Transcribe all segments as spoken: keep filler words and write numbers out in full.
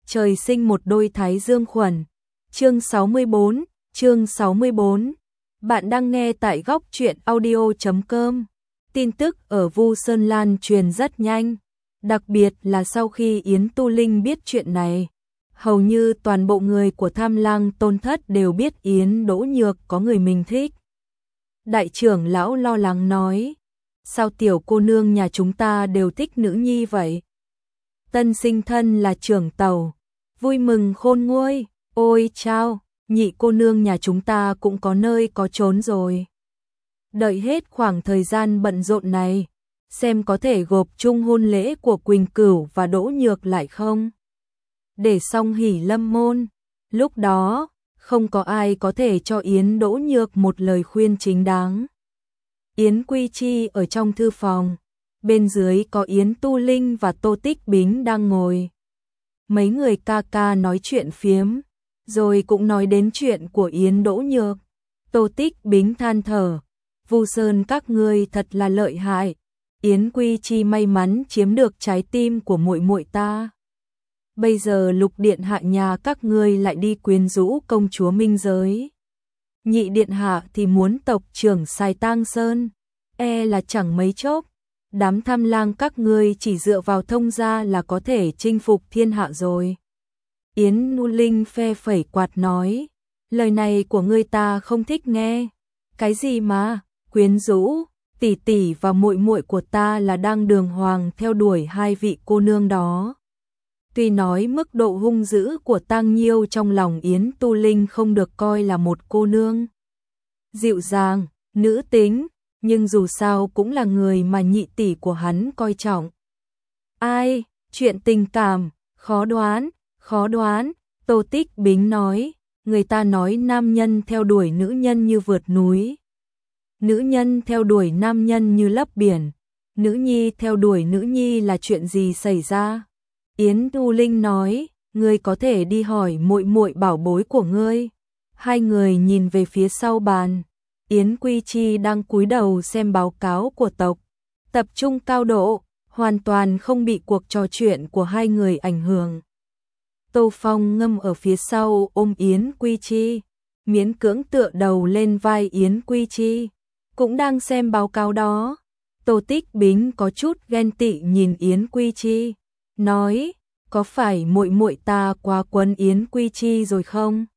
trời sinh một đôi thái dương khuẩn. Chương sáu mươi bốn, chương sáu mươi bốn. Bạn đang nghe tại góc truyện audio chấm com. Tin tức ở Vu Sơn lan truyền rất nhanh, đặc biệt là sau khi Yến Tu Linh biết chuyện này, hầu như toàn bộ người của Tham Lang Tôn Thất đều biết Yến Đỗ Nhược có người mình thích. Đại trưởng lão lo lắng nói, sao tiểu cô nương nhà chúng ta đều thích nữ nhi vậy? Tân sinh thân là trưởng tàu, vui mừng khôn nguôi, ôi chao, nhị cô nương nhà chúng ta cũng có nơi có trốn rồi. Đợi hết khoảng thời gian bận rộn này, xem có thể gộp chung hôn lễ của Quỳnh Cửu và Đỗ Nhược lại không? Để xong hỉ lâm môn, lúc đó, không có ai có thể cho Yến Đỗ Nhược một lời khuyên chính đáng. Yến Quy Chi ở trong thư phòng, bên dưới có Yến Tu Linh và Tô Tích Bính đang ngồi. Mấy người ca ca nói chuyện phiếm, rồi cũng nói đến chuyện của Yến Đỗ Nhược. Tô Tích Bính than thở, Vu Sơn các ngươi thật là lợi hại, Yến Quy Chi may mắn chiếm được trái tim của muội muội ta. Bây giờ Lục điện hạ nhà các ngươi lại đi quyến rũ công chúa Minh Giới. Nhị điện hạ thì muốn tộc trưởng Sài Tang Sơn, e là chẳng mấy chốc, đám Tham Lang các ngươi chỉ dựa vào thông gia là có thể chinh phục thiên hạ rồi. Yến Nu Linh phe phẩy quạt nói, lời này của ngươi ta không thích nghe. Cái gì mà quyến rũ? Tỷ tỷ và muội muội của ta là đang đường hoàng theo đuổi hai vị cô nương đó. Tuy nói mức độ hung dữ của Tang Nhiêu trong lòng Yến Tu Linh không được coi là một cô nương dịu dàng, nữ tính, nhưng dù sao cũng là người mà nhị tỷ của hắn coi trọng. Ai, chuyện tình cảm, khó đoán, khó đoán, Tô Tích Bính nói, người ta nói nam nhân theo đuổi nữ nhân như vượt núi, nữ nhân theo đuổi nam nhân như lấp biển, nữ nhi theo đuổi nữ nhi là chuyện gì xảy ra? Yến Tu Linh nói, ngươi có thể đi hỏi muội muội bảo bối của ngươi. Hai người nhìn về phía sau bàn, Yến Quy Chi đang cúi đầu xem báo cáo của tộc, tập trung cao độ, hoàn toàn không bị cuộc trò chuyện của hai người ảnh hưởng. Tô Phong Ngâm ở phía sau ôm Yến Quy Chi, miễn cưỡng tựa đầu lên vai Yến Quy Chi, cũng đang xem báo cáo đó. Tô Tích Bính có chút ghen tị nhìn Yến Quy Chi, nói, có phải muội muội ta quá quấn Yến Quy Chi rồi không?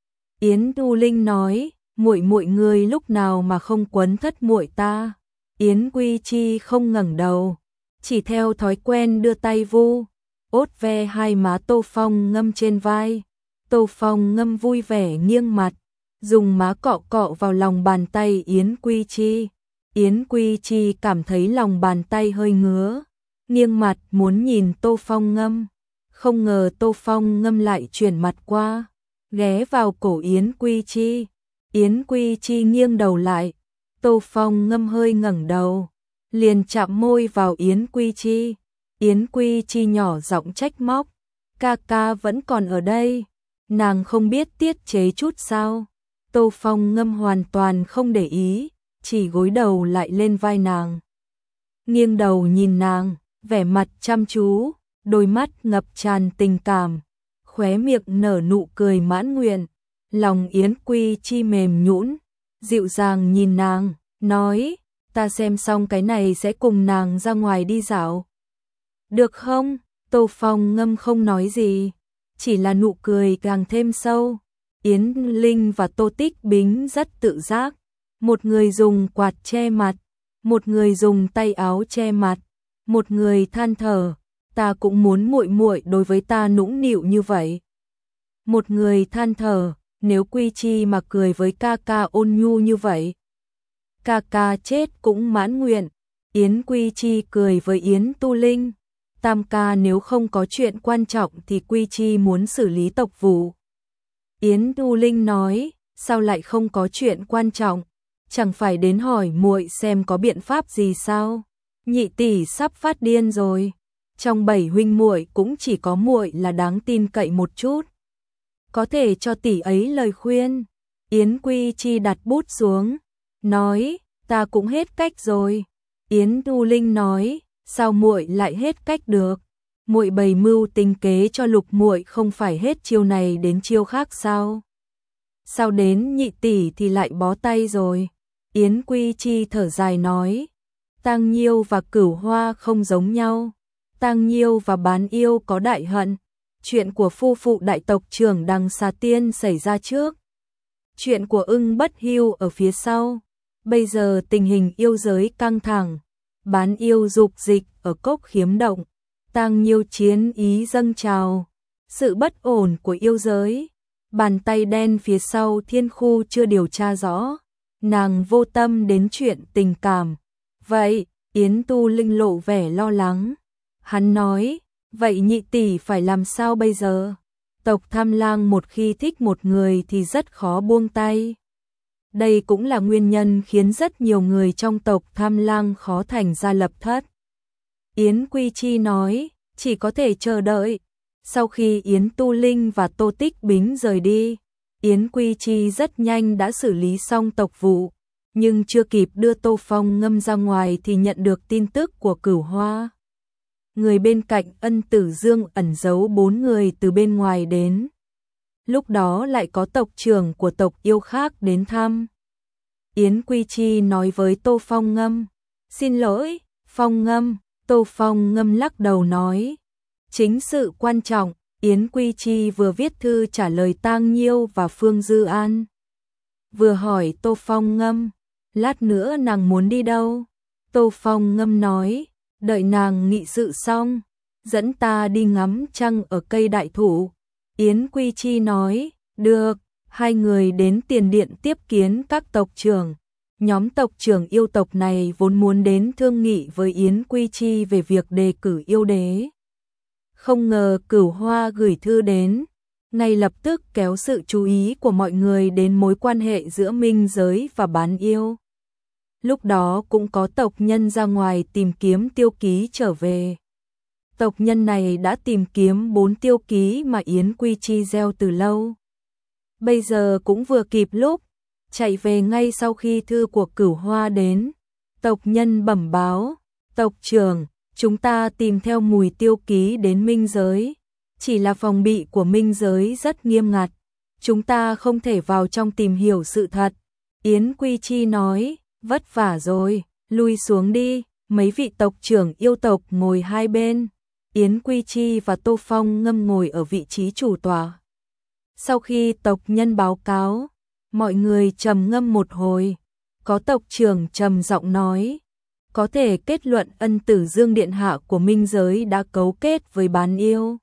Yến Tu Linh nói, muội muội ngươi lúc nào mà không quấn thất muội ta? Yến Quy Chi không ngẩng đầu, chỉ theo thói quen đưa tay vu, ốt ve hai má Tô Phong Ngâm trên vai. Tô Phong Ngâm vui vẻ nghiêng mặt, dùng má cọ cọ vào lòng bàn tay Yến Quy Chi. Yến Quy Chi cảm thấy lòng bàn tay hơi ngứa, nghiêng mặt muốn nhìn Tô Phong Ngâm, không ngờ Tô Phong Ngâm lại chuyển mặt qua, ghé vào cổ Yến Quy Chi. Yến Quy Chi nghiêng đầu lại, Tô Phong Ngâm hơi ngẩng đầu, liền chạm môi vào Yến Quy Chi. Yến Quy Chi nhỏ giọng trách móc, ca ca vẫn còn ở đây, nàng không biết tiết chế chút sao? Tô Phong Ngâm hoàn toàn không để ý, chỉ gối đầu lại lên vai nàng, nghiêng đầu nhìn nàng, vẻ mặt chăm chú, đôi mắt ngập tràn tình cảm, khóe miệng nở nụ cười mãn nguyện. Lòng Yến Quy Chi mềm nhũn, dịu dàng nhìn nàng, nói, ta xem xong cái này sẽ cùng nàng ra ngoài đi dạo. Được không? Tô Phong Ngâm không nói gì, chỉ là nụ cười càng thêm sâu. Yến Linh và Tô Tích Bính rất tự giác, một người dùng quạt che mặt, một người dùng tay áo che mặt, một người than thở, ta cũng muốn muội muội đối với ta nũng nịu như vậy. Một người than thở, nếu Quy Chi mà cười với ca ca ôn nhu như vậy, ca ca chết cũng mãn nguyện. Yến Quy Chi cười với Yến Tu Linh, tam ca nếu không có chuyện quan trọng thì Quy Chi muốn xử lý tộc vụ. Yến Tu Linh nói, sao lại không có chuyện quan trọng, chẳng phải đến hỏi muội xem có biện pháp gì sao? Nhị tỷ sắp phát điên rồi, trong bảy huynh muội cũng chỉ có muội là đáng tin cậy một chút, có thể cho tỷ ấy lời khuyên. Yến Quy Chi đặt bút xuống, nói, ta cũng hết cách rồi. Yến Tu Linh nói, sao muội lại hết cách được? muội bày mưu tính kế cho Lục muội không phải hết chiêu này đến chiêu khác sao? Sao đến nhị tỷ thì lại bó tay rồi? Yến Quy Chi thở dài nói, Tang Nhiêu và Cửu Hoa không giống nhau. Tang Nhiêu và Bán Yêu có đại hận. Chuyện của phu phụ đại tộc trưởng Đằng Xà Tiên xảy ra trước. Chuyện của Ưng Bất Hưu ở phía sau. Bây giờ tình hình yêu giới căng thẳng. Bán Yêu dục dịch ở cốc khiếm động. Tang Nhiêu chiến ý dâng trào. Sự bất ổn của yêu giới. Bàn tay đen phía sau Thiên Khu chưa điều tra rõ. Nàng vô tâm đến chuyện tình cảm. Vậy, Yến Tu Linh lộ vẻ lo lắng. Hắn nói, vậy nhị tỷ phải làm sao bây giờ? Tộc Tham Lang một khi thích một người thì rất khó buông tay. Đây cũng là nguyên nhân khiến rất nhiều người trong tộc Tham Lang khó thành ra lập thất. Yến Quy Chi nói, chỉ có thể chờ đợi. Sau khi Yến Tu Linh và Tô Tích Bính rời đi, Yến Quy Chi rất nhanh đã xử lý xong tộc vụ, nhưng chưa kịp đưa Tô Phong Ngâm ra ngoài thì nhận được tin tức của Cửu Hoa. Người bên cạnh Ân Tử Dương ẩn giấu bốn người từ bên ngoài đến. Lúc đó lại có tộc trưởng của tộc yêu khác đến thăm. Yến Quy Chi nói với Tô Phong Ngâm, xin lỗi, Phong Ngâm. Tô Phong Ngâm lắc đầu nói, chính sự quan trọng. Yến Quy Chi vừa viết thư trả lời Tang Nhiêu và Phương Dư An, vừa hỏi Tô Phong Ngâm, lát nữa nàng muốn đi đâu? Tô Phong Ngâm nói, đợi nàng nghị sự xong, dẫn ta đi ngắm trăng ở cây đại thụ. Yến Quy Chi nói, được. Hai người đến tiền điện tiếp kiến các tộc trưởng. Nhóm tộc trưởng yêu tộc này vốn muốn đến thương nghị với Yến Quy Chi về việc đề cử yêu đế. Không ngờ Cửu Hoa gửi thư đến, ngay lập tức kéo sự chú ý của mọi người đến mối quan hệ giữa minh giới và bán yêu. Lúc đó cũng có tộc nhân ra ngoài tìm kiếm tiêu ký trở về. Tộc nhân này đã tìm kiếm bốn tiêu ký mà Yến Quy Chi gieo từ lâu. Bây giờ cũng vừa kịp lúc, chạy về ngay sau khi thư của Cửu Hoa đến. Tộc nhân bẩm báo, tộc trưởng, chúng ta tìm theo mùi tiêu ký đến minh giới. Chỉ là phòng bị của minh giới rất nghiêm ngặt. Chúng ta không thể vào trong tìm hiểu sự thật. Yến Quy Chi nói, vất vả rồi, lui xuống đi. Mấy vị tộc trưởng yêu tộc ngồi hai bên. Yến Quy Chi và Tô Phong Ngâm ngồi ở vị trí chủ tọa. Sau khi tộc nhân báo cáo, mọi người trầm ngâm một hồi. Có tộc trưởng trầm giọng nói, có thể kết luận Ân Tử Dương điện hạ của minh giới đã cấu kết với bán yêu.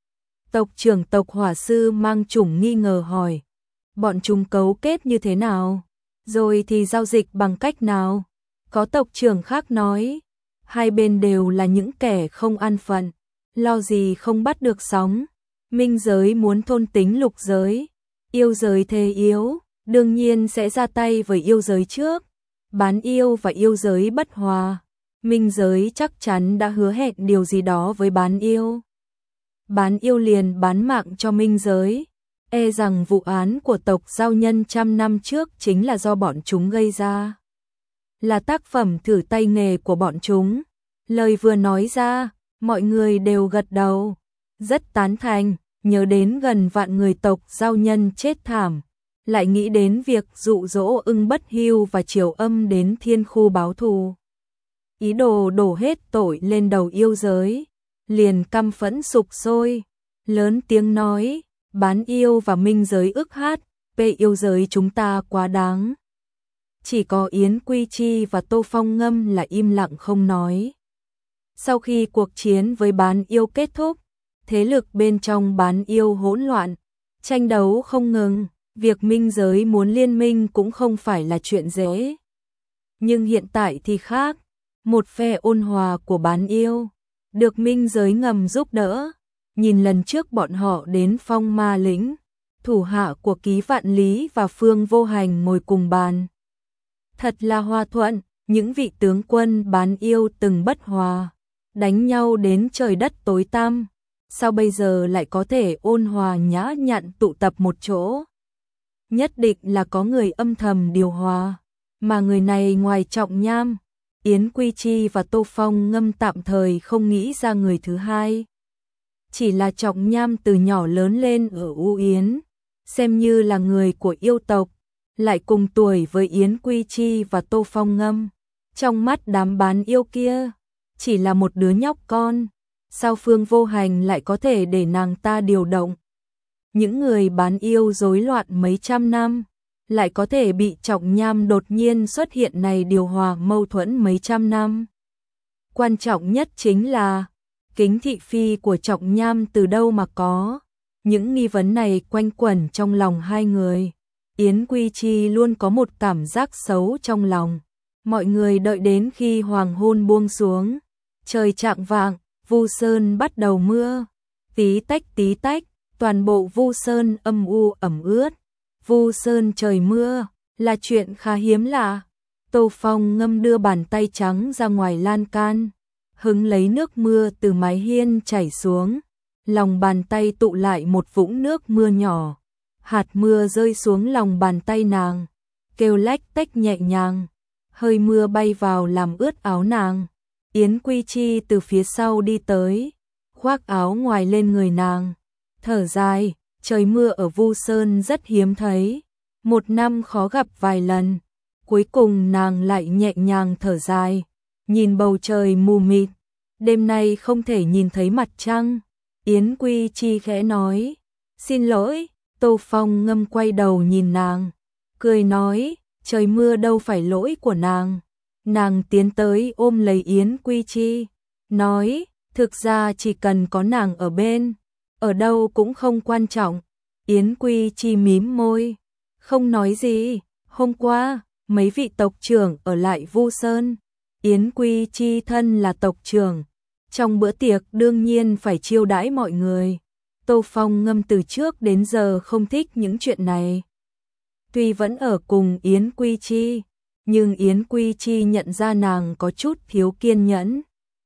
Tộc trưởng tộc Hỏa Sư mang chủng nghi ngờ hỏi, bọn chúng cấu kết như thế nào? Rồi thì giao dịch bằng cách nào? Có tộc trưởng khác nói, hai bên đều là những kẻ không an phận, lo gì không bắt được sóng. Minh giới muốn thôn tính lục giới, yêu giới thế yếu, đương nhiên sẽ ra tay với yêu giới trước. Bán yêu và yêu giới bất hòa, minh giới chắc chắn đã hứa hẹn điều gì đó với bán yêu. Bán yêu liền bán mạng cho minh giới, e rằng vụ án của tộc giao nhân trăm năm trước chính là do bọn chúng gây ra. Là tác phẩm thử tay nghề của bọn chúng. Lời vừa nói ra, mọi người đều gật đầu, rất tán thành, nhớ đến gần vạn người tộc giao nhân chết thảm. Lại nghĩ đến việc dụ dỗ Ưng Bất Hưu và Triều Âm đến Thiên Khu báo thù. Ý đồ đổ hết tội lên đầu yêu giới, liền căm phẫn sục sôi, lớn tiếng nói, bán yêu và minh giới ức hát, bê yêu giới chúng ta quá đáng. Chỉ có Yến Quy Chi và Tô Phong Ngâm là im lặng không nói. Sau khi cuộc chiến với bán yêu kết thúc, thế lực bên trong bán yêu hỗn loạn, tranh đấu không ngừng. Việc minh giới muốn liên minh cũng không phải là chuyện dễ. Nhưng hiện tại thì khác, một phe ôn hòa của bán yêu, được minh giới ngầm giúp đỡ. Nhìn lần trước bọn họ đến Phong Ma Lĩnh, thủ hạ của Ký Vạn Lý và Phương Vô Hành ngồi cùng bàn. Thật là hòa thuận, những vị tướng quân bán yêu từng bất hòa, đánh nhau đến trời đất tối tăm. Sao bây giờ lại có thể ôn hòa nhã nhặn tụ tập một chỗ? Nhất định là có người âm thầm điều hòa, mà người này ngoài Trọng Nham, Yến Quy Chi và Tô Phong Ngâm tạm thời không nghĩ ra người thứ hai. chỉ là Trọng Nham từ nhỏ lớn lên ở U Yến, xem như là người của yêu tộc, lại cùng tuổi với Yến Quy Chi và Tô Phong Ngâm. Trong mắt đám bán yêu kia, chỉ là một đứa nhóc con, sao Phương Vô Hành lại có thể để nàng ta điều động? Những người bán yêu rối loạn mấy trăm năm, lại có thể bị Trọng Nham đột nhiên xuất hiện này điều hòa mâu thuẫn mấy trăm năm. Quan trọng nhất chính là, kính thị phi của Trọng Nham từ đâu mà có? Những nghi vấn này quanh quẩn trong lòng hai người. Yến Quy Chi luôn có một cảm giác xấu trong lòng. Mọi người đợi đến khi hoàng hôn buông xuống, trời chạng vạng, Vu Sơn bắt đầu mưa. Tí tách tí tách, toàn bộ Vu Sơn âm u ẩm ướt. Vu Sơn trời mưa là chuyện khá hiếm lạ. Tô Phong Ngâm đưa bàn tay trắng ra ngoài lan can, hứng lấy nước mưa từ mái hiên chảy xuống. Lòng bàn tay tụ lại một vũng nước mưa nhỏ. Hạt mưa rơi xuống lòng bàn tay nàng, kêu lách tách nhẹ nhàng. Hơi mưa bay vào làm ướt áo nàng. Yến Quy Chi từ phía sau đi tới, khoác áo ngoài lên người nàng. Thở dài, trời mưa ở Vu Sơn rất hiếm thấy, một năm khó gặp vài lần. Cuối cùng nàng lại nhẹ nhàng thở dài, nhìn bầu trời mù mịt, đêm nay không thể nhìn thấy mặt trăng. Yến Quy Chi khẽ nói, xin lỗi. Tô Phong Ngâm quay đầu nhìn nàng, cười nói, trời mưa đâu phải lỗi của nàng. Nàng tiến tới ôm lấy Yến Quy Chi, nói, thực ra chỉ cần có nàng ở bên, ở đâu cũng không quan trọng. Yến Quy Chi mím môi, không nói gì. Hôm qua, mấy vị tộc trưởng ở lại Vu Sơn. Yến Quy Chi thân là tộc trưởng, trong bữa tiệc đương nhiên phải chiêu đãi mọi người. Tô Phong Ngâm từ trước đến giờ không thích những chuyện này. Tuy vẫn ở cùng Yến Quy Chi, nhưng Yến Quy Chi nhận ra nàng có chút thiếu kiên nhẫn.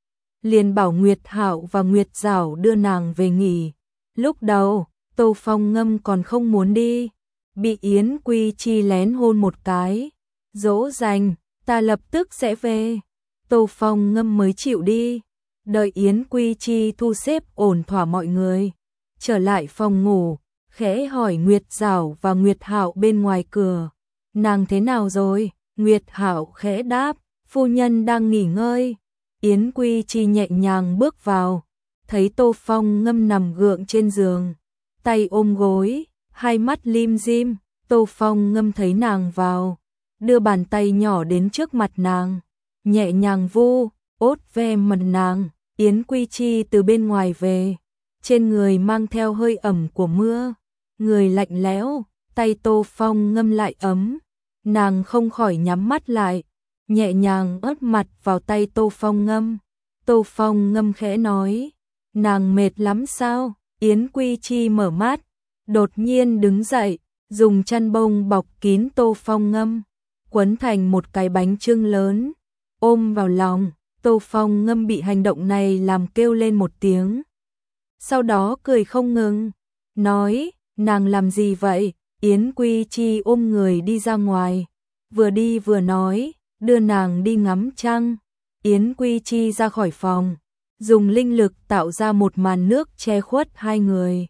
Liền bảo Nguyệt Hạo và Nguyệt Giảo đưa nàng về nghỉ. Lúc đầu, Tô Phong Ngâm còn không muốn đi, bị Yến Quy Chi lén hôn một cái, dỗ dành, ta lập tức sẽ về. Tô Phong Ngâm mới chịu đi, đợi Yến Quy Chi thu xếp ổn thỏa mọi người, trở lại phòng ngủ, khẽ hỏi Nguyệt Giảo và Nguyệt Hạo bên ngoài cửa, nàng thế nào rồi? Nguyệt Hạo khẽ đáp, phu nhân đang nghỉ ngơi. Yến Quy Chi nhẹ nhàng bước vào, thấy Tô Phong Ngâm nằm gượng trên giường, tay ôm gối, hai mắt lim dim. Tô Phong Ngâm thấy nàng vào, đưa bàn tay nhỏ đến trước mặt nàng, nhẹ nhàng vu, ốt ve mặt nàng. Yến Quy Chi từ bên ngoài về, trên người mang theo hơi ẩm của mưa, người lạnh lẽo, tay Tô Phong Ngâm lại ấm, nàng không khỏi nhắm mắt lại, nhẹ nhàng ớt mặt vào tay Tô Phong Ngâm. Tô Phong Ngâm khẽ nói, nàng mệt lắm sao? Yến Quy Chi mở mắt, đột nhiên đứng dậy, dùng chăn bông bọc kín Tô Phong Ngâm, quấn thành một cái bánh chưng lớn, ôm vào lòng. Tô Phong Ngâm bị hành động này làm kêu lên một tiếng, sau đó cười không ngừng, nói, nàng làm gì vậy? Yến Quy Chi ôm người đi ra ngoài, vừa đi vừa nói, đưa nàng đi ngắm trăng. Yến Quy Chi ra khỏi phòng, dùng linh lực tạo ra một màn nước che khuất hai người.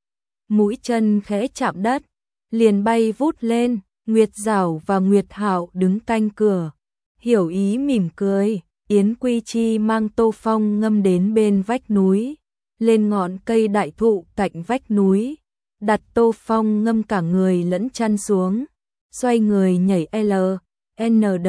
Mũi chân khẽ chạm đất, liền bay vút lên. Nguyệt Giảo và Nguyệt Hạo đứng canh cửa, hiểu ý mỉm cười. Yến Quy Chi mang Tô Phong Ngâm đến bên vách núi, lên ngọn cây đại thụ cạnh vách núi, đặt Tô Phong Ngâm cả người lẫn chăn xuống, xoay người nhảy L, N D,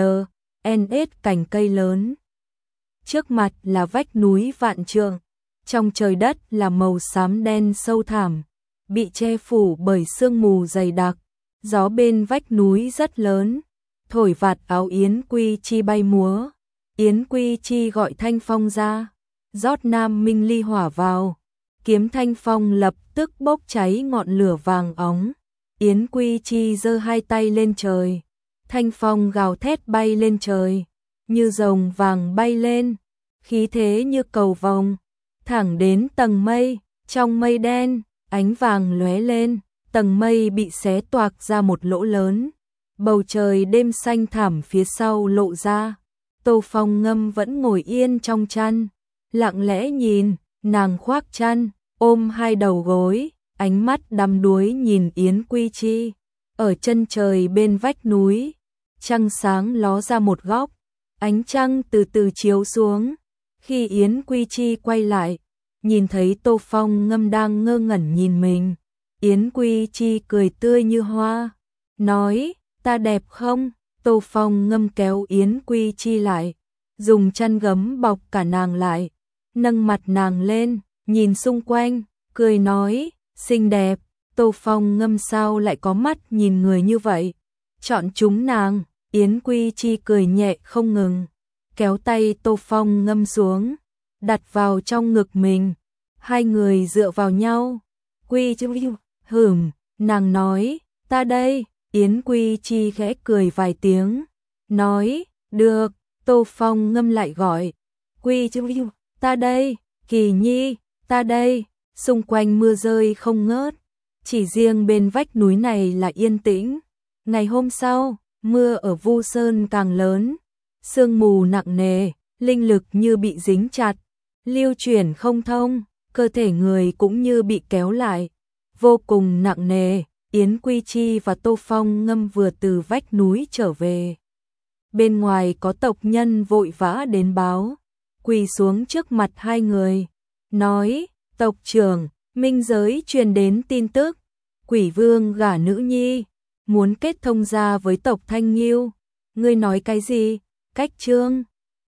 N S cành cây lớn. Trước mặt là vách núi vạn trượng, trong trời đất là màu xám đen sâu thẳm, bị che phủ bởi sương mù dày đặc. Gió bên vách núi rất lớn, thổi vạt áo Yến Quy Chi bay múa. Yến Quy Chi gọi Thanh Phong ra, rót nam minh ly hỏa vào, kiếm Thanh Phong lập tức bốc cháy ngọn lửa vàng óng. Yến Quy Chi giơ hai tay lên trời, Thanh Phong gào thét bay lên trời, như rồng vàng bay lên, khí thế như cầu vồng, thẳng đến tầng mây. Trong mây đen, ánh vàng lóe lên, tầng mây bị xé toạc ra một lỗ lớn, bầu trời đêm xanh thẳm phía sau lộ ra. Tô Phong Ngâm vẫn ngồi yên trong chăn, lặng lẽ nhìn, nàng khoác chăn, ôm hai đầu gối, ánh mắt đăm đuối nhìn Yến Quy Chi. Ở chân trời bên vách núi, trăng sáng ló ra một góc, ánh trăng từ từ chiếu xuống. Khi Yến Quy Chi quay lại, nhìn thấy Tô Phong Ngâm đang ngơ ngẩn nhìn mình, Yến Quy Chi cười tươi như hoa, nói, ta đẹp không? Tô Phong Ngâm kéo Yến Quy Chi lại, dùng chăn gấm bọc cả nàng lại, nâng mặt nàng lên, nhìn xung quanh, cười nói, xinh đẹp. Tô Phong Ngâm sao lại có mắt nhìn người như vậy? Chọn chúng nàng. Yến Quy Chi cười nhẹ không ngừng, kéo tay Tô Phong Ngâm xuống, đặt vào trong ngực mình. Hai người dựa vào nhau. Quy Chi hửm, nàng nói, ta đây. Yến Quy Chi khẽ cười vài tiếng, nói, được. Tô Phong Ngâm lại gọi, Quy Chi ta đây. Kỳ Nhi, ta đây. Xung quanh mưa rơi không ngớt, chỉ riêng bên vách núi này là yên tĩnh. Ngày hôm sau, mưa ở Vu Sơn càng lớn, sương mù nặng nề, linh lực như bị dính chặt, lưu chuyển không thông, cơ thể người cũng như bị kéo lại, vô cùng nặng nề. Yến Quy Chi và Tô Phong Ngâm vừa từ vách núi trở về. Bên ngoài có tộc nhân vội vã đến báo, quỳ xuống trước mặt hai người, nói, tộc trưởng, minh giới truyền đến tin tức, Quỷ Vương gả nữ nhi, muốn kết thông gia với tộc Thanh Nghiêu. Ngươi nói cái gì? Cách Trương